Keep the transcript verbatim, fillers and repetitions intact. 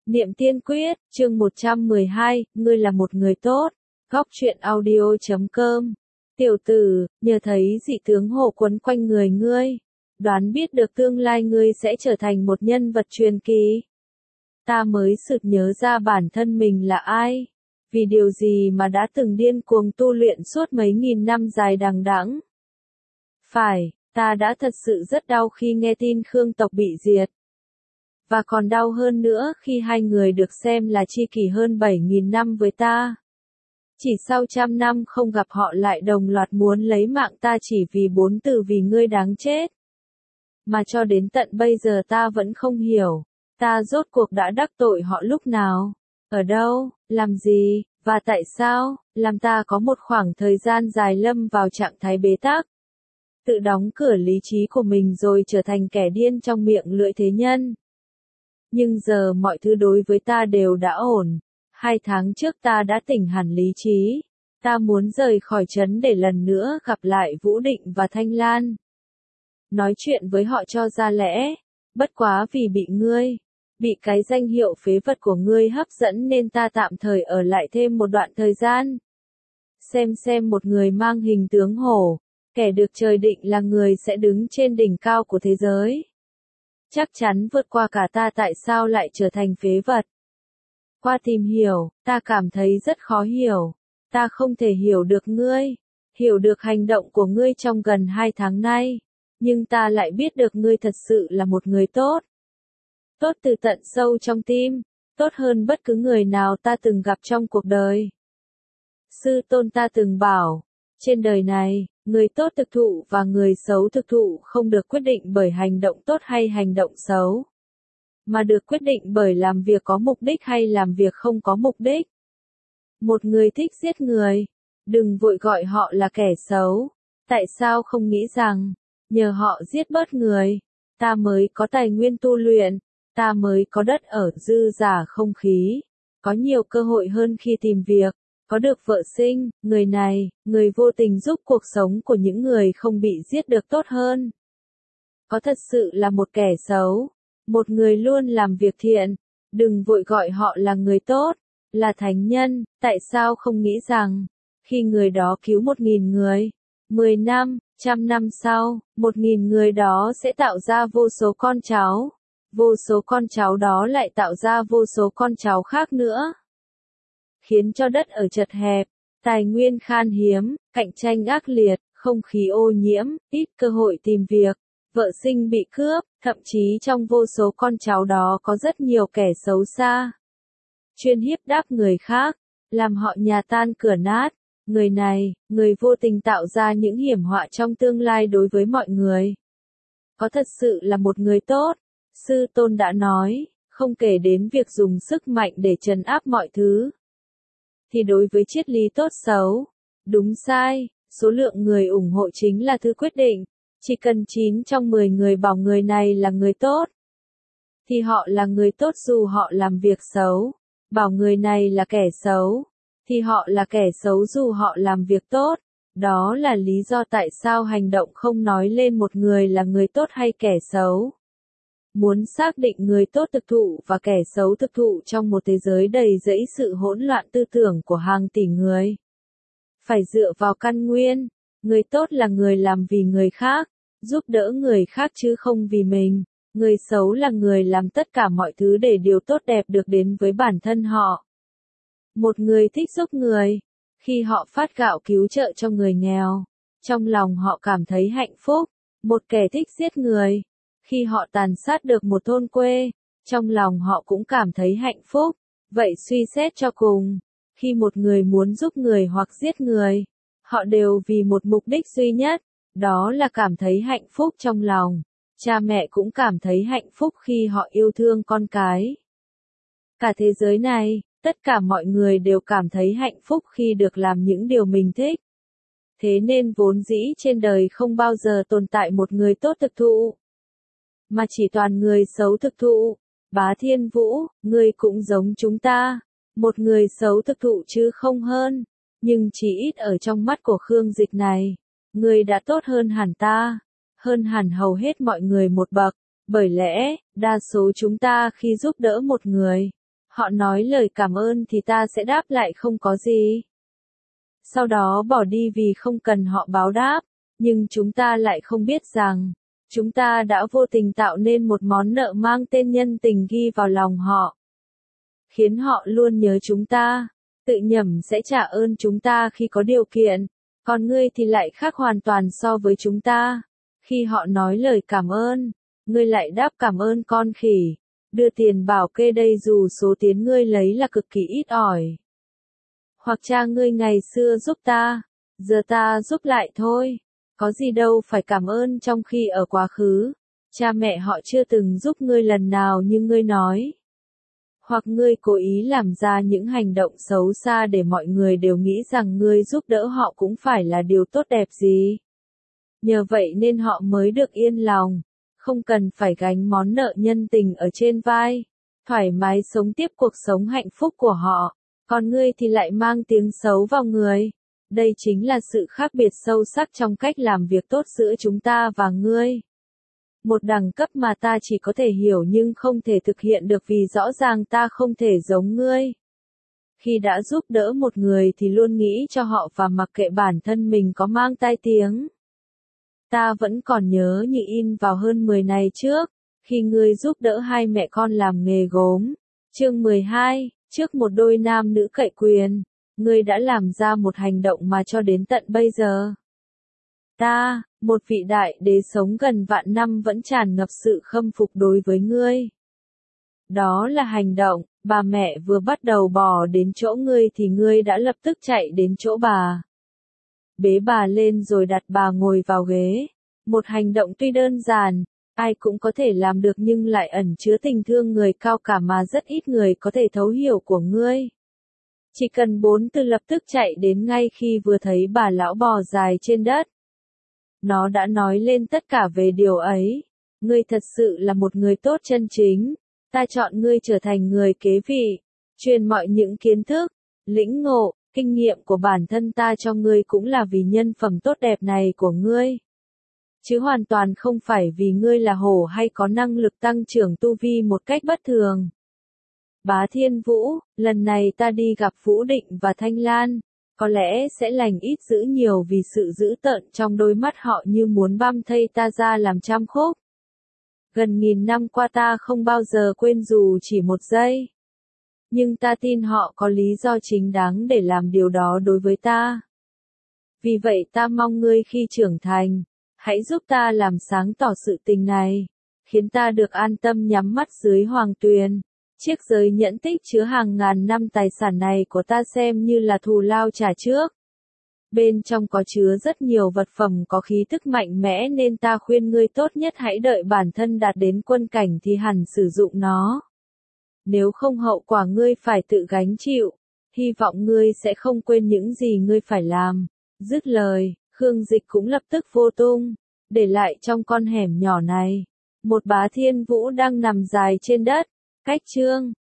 Niệm Tiên Quyết, chương một trăm mười hai, ngươi là một người tốt. Góc truyện audio chấm com. Tiểu tử, nhờ thấy dị tướng hộ quấn quanh người ngươi, đoán biết được tương lai ngươi sẽ trở thành một nhân vật truyền kỳ. Ta mới sực nhớ ra bản thân mình là ai, vì điều gì mà đã từng điên cuồng tu luyện suốt mấy nghìn năm dài đằng đẵng. Phải, ta đã thật sự rất đau khi nghe tin Khương tộc bị diệt. Và còn đau hơn nữa khi hai người được xem là tri kỷ hơn bảy nghìn năm với ta. Chỉ sau trăm năm không gặp họ lại đồng loạt muốn lấy mạng ta chỉ vì bốn từ vì ngươi đáng chết. Mà cho đến tận bây giờ ta vẫn không hiểu, ta rốt cuộc đã đắc tội họ lúc nào, ở đâu, làm gì, và tại sao, làm ta có một khoảng thời gian dài lâm vào trạng thái bế tắc. Tự đóng cửa lý trí của mình rồi trở thành kẻ điên trong miệng lưỡi thế nhân. Nhưng giờ mọi thứ đối với ta đều đã ổn. Hai tháng trước ta đã tỉnh hẳn lý trí. Ta muốn rời khỏi trấn để lần nữa gặp lại Vũ Định và Thanh Lan. Nói chuyện với họ cho ra lẽ. Bất quá vì bị ngươi, bị cái danh hiệu phế vật của ngươi hấp dẫn nên ta tạm thời ở lại thêm một đoạn thời gian. Xem xem một người mang hình tướng hổ, kẻ được trời định là người sẽ đứng trên đỉnh cao của thế giới. Chắc chắn vượt qua cả ta tại sao lại trở thành phế vật. Qua tìm hiểu, ta cảm thấy rất khó hiểu. Ta không thể hiểu được ngươi, hiểu được hành động của ngươi trong gần hai tháng nay. Nhưng ta lại biết được ngươi thật sự là một người tốt. Tốt từ tận sâu trong tim, tốt hơn bất cứ người nào ta từng gặp trong cuộc đời. Sư tôn ta từng bảo, trên đời này, người tốt thực thụ và người xấu thực thụ không được quyết định bởi hành động tốt hay hành động xấu, mà được quyết định bởi làm việc có mục đích hay làm việc không có mục đích. Một người thích giết người, đừng vội gọi họ là kẻ xấu. Tại sao không nghĩ rằng, nhờ họ giết bớt người, ta mới có tài nguyên tu luyện, ta mới có đất ở dư dả không khí, có nhiều cơ hội hơn khi tìm việc, có được vợ sinh, người này, người vô tình giúp cuộc sống của những người không bị giết được tốt hơn. Có thật sự là một kẻ xấu, một người luôn làm việc thiện, đừng vội gọi họ là người tốt, là thánh nhân. Tại sao không nghĩ rằng, khi người đó cứu một nghìn người, mười năm, trăm năm sau, một nghìn người đó sẽ tạo ra vô số con cháu, vô số con cháu đó lại tạo ra vô số con cháu khác nữa, khiến cho đất ở chật hẹp, tài nguyên khan hiếm, cạnh tranh ác liệt, không khí ô nhiễm, ít cơ hội tìm việc, vợ sinh bị cướp, thậm chí trong vô số con cháu đó có rất nhiều kẻ xấu xa, chuyên hiếp đáp người khác, làm họ nhà tan cửa nát. Người này, người vô tình tạo ra những hiểm họa trong tương lai đối với mọi người. Có thật sự là một người tốt, sư tôn đã nói, không kể đến việc dùng sức mạnh để trấn áp mọi thứ. Thì đối với triết lý tốt xấu, đúng sai, số lượng người ủng hộ chính là thứ quyết định. Chỉ cần chín trong mười người bảo người này là người tốt, thì họ là người tốt dù họ làm việc xấu. Bảo người này là kẻ xấu, thì họ là kẻ xấu dù họ làm việc tốt. Đó là lý do tại sao hành động không nói lên một người là người tốt hay kẻ xấu. Muốn xác định người tốt thực thụ và kẻ xấu thực thụ trong một thế giới đầy rẫy sự hỗn loạn tư tưởng của hàng tỷ người, phải dựa vào căn nguyên. Người tốt là người làm vì người khác, giúp đỡ người khác chứ không vì mình. Người xấu là người làm tất cả mọi thứ để điều tốt đẹp được đến với bản thân họ. Một người thích giúp người, khi họ phát gạo cứu trợ cho người nghèo, trong lòng họ cảm thấy hạnh phúc. Một kẻ thích giết người, khi họ tàn sát được một thôn quê, trong lòng họ cũng cảm thấy hạnh phúc. Vậy suy xét cho cùng, khi một người muốn giúp người hoặc giết người, họ đều vì một mục đích duy nhất, đó là cảm thấy hạnh phúc trong lòng. Cha mẹ cũng cảm thấy hạnh phúc khi họ yêu thương con cái. Cả thế giới này, tất cả mọi người đều cảm thấy hạnh phúc khi được làm những điều mình thích. Thế nên vốn dĩ trên đời không bao giờ tồn tại một người tốt thực thụ, mà chỉ toàn người xấu thực thụ. Bá Thiên Vũ, ngươi cũng giống chúng ta, một người xấu thực thụ chứ không hơn. Nhưng chỉ ít ở trong mắt của Khương Dịch này, ngươi đã tốt hơn hẳn ta, hơn hẳn hầu hết mọi người một bậc. Bởi lẽ, đa số chúng ta khi giúp đỡ một người, Họ nói lời cảm ơn thì ta sẽ đáp lại không có gì. Sau đó bỏ đi vì không cần họ báo đáp, nhưng chúng ta lại không biết rằng, chúng ta đã vô tình tạo nên một món nợ mang tên nhân tình ghi vào lòng họ, khiến họ luôn nhớ chúng ta, tự nhẩm sẽ trả ơn chúng ta khi có điều kiện, còn ngươi thì lại khác hoàn toàn so với chúng ta. Khi họ nói lời cảm ơn, ngươi lại đáp cảm ơn con khỉ, đưa tiền bảo kê đây dù số tiền ngươi lấy là cực kỳ ít ỏi. Hoặc cha ngươi ngày xưa giúp ta, giờ ta giúp lại thôi, có gì đâu phải cảm ơn trong khi ở quá khứ, cha mẹ họ chưa từng giúp ngươi lần nào như ngươi nói. Hoặc ngươi cố ý làm ra những hành động xấu xa để mọi người đều nghĩ rằng ngươi giúp đỡ họ cũng phải là điều tốt đẹp gì. Nhờ vậy nên họ mới được yên lòng, không cần phải gánh món nợ nhân tình ở trên vai, thoải mái sống tiếp cuộc sống hạnh phúc của họ, còn ngươi thì lại mang tiếng xấu vào người. Đây chính là sự khác biệt sâu sắc trong cách làm việc tốt giữa chúng ta và ngươi. Một đẳng cấp mà ta chỉ có thể hiểu nhưng không thể thực hiện được vì rõ ràng ta không thể giống ngươi. Khi đã giúp đỡ một người thì luôn nghĩ cho họ và mặc kệ bản thân mình có mang tai tiếng. Ta vẫn còn nhớ như in vào hơn mười ngày trước, khi ngươi giúp đỡ hai mẹ con làm nghề gốm. Chương mười hai, trước một đôi nam nữ cậy quyền, ngươi đã làm ra một hành động mà cho đến tận bây giờ, ta, một vị đại đế sống gần vạn năm vẫn tràn ngập sự khâm phục đối với ngươi. Đó là hành động, bà mẹ vừa bắt đầu bò đến chỗ ngươi thì ngươi đã lập tức chạy đến chỗ bà. Bế bà lên rồi đặt bà ngồi vào ghế. Một hành động tuy đơn giản, ai cũng có thể làm được nhưng lại ẩn chứa tình thương người cao cả mà rất ít người có thể thấu hiểu của ngươi. Chỉ cần bốn từ lập tức chạy đến ngay khi vừa thấy bà lão bò dài trên đất. Nó đã nói lên tất cả về điều ấy. Ngươi thật sự là một người tốt chân chính. Ta chọn ngươi trở thành người kế vị, truyền mọi những kiến thức, lĩnh ngộ, kinh nghiệm của bản thân ta cho ngươi cũng là vì nhân phẩm tốt đẹp này của ngươi. Chứ hoàn toàn không phải vì ngươi là hổ hay có năng lực tăng trưởng tu vi một cách bất thường. Bá Thiên Vũ, lần này ta đi gặp Vũ Định và Thanh Lan, có lẽ sẽ lành ít dữ nhiều vì sự dữ tợn trong đôi mắt họ như muốn băm thây ta ra làm trăm khúc. Gần nghìn năm qua ta không bao giờ quên dù chỉ một giây. Nhưng ta tin họ có lý do chính đáng để làm điều đó đối với ta. Vì vậy ta mong ngươi khi trưởng thành, hãy giúp ta làm sáng tỏ sự tình này, khiến ta được an tâm nhắm mắt dưới hoàng tuyền. Chiếc giới nhẫn tích chứa hàng ngàn năm tài sản này của ta xem như là thù lao trả trước. Bên trong có chứa rất nhiều vật phẩm có khí tức mạnh mẽ nên ta khuyên ngươi tốt nhất hãy đợi bản thân đạt đến quân cảnh thì hẳn sử dụng nó. Nếu không hậu quả ngươi phải tự gánh chịu, hy vọng ngươi sẽ không quên những gì ngươi phải làm. Dứt lời, Khương Dịch cũng lập tức vô tung, để lại trong con hẻm nhỏ này. Một Bá Thiên Vũ đang nằm dài trên đất, cách Trương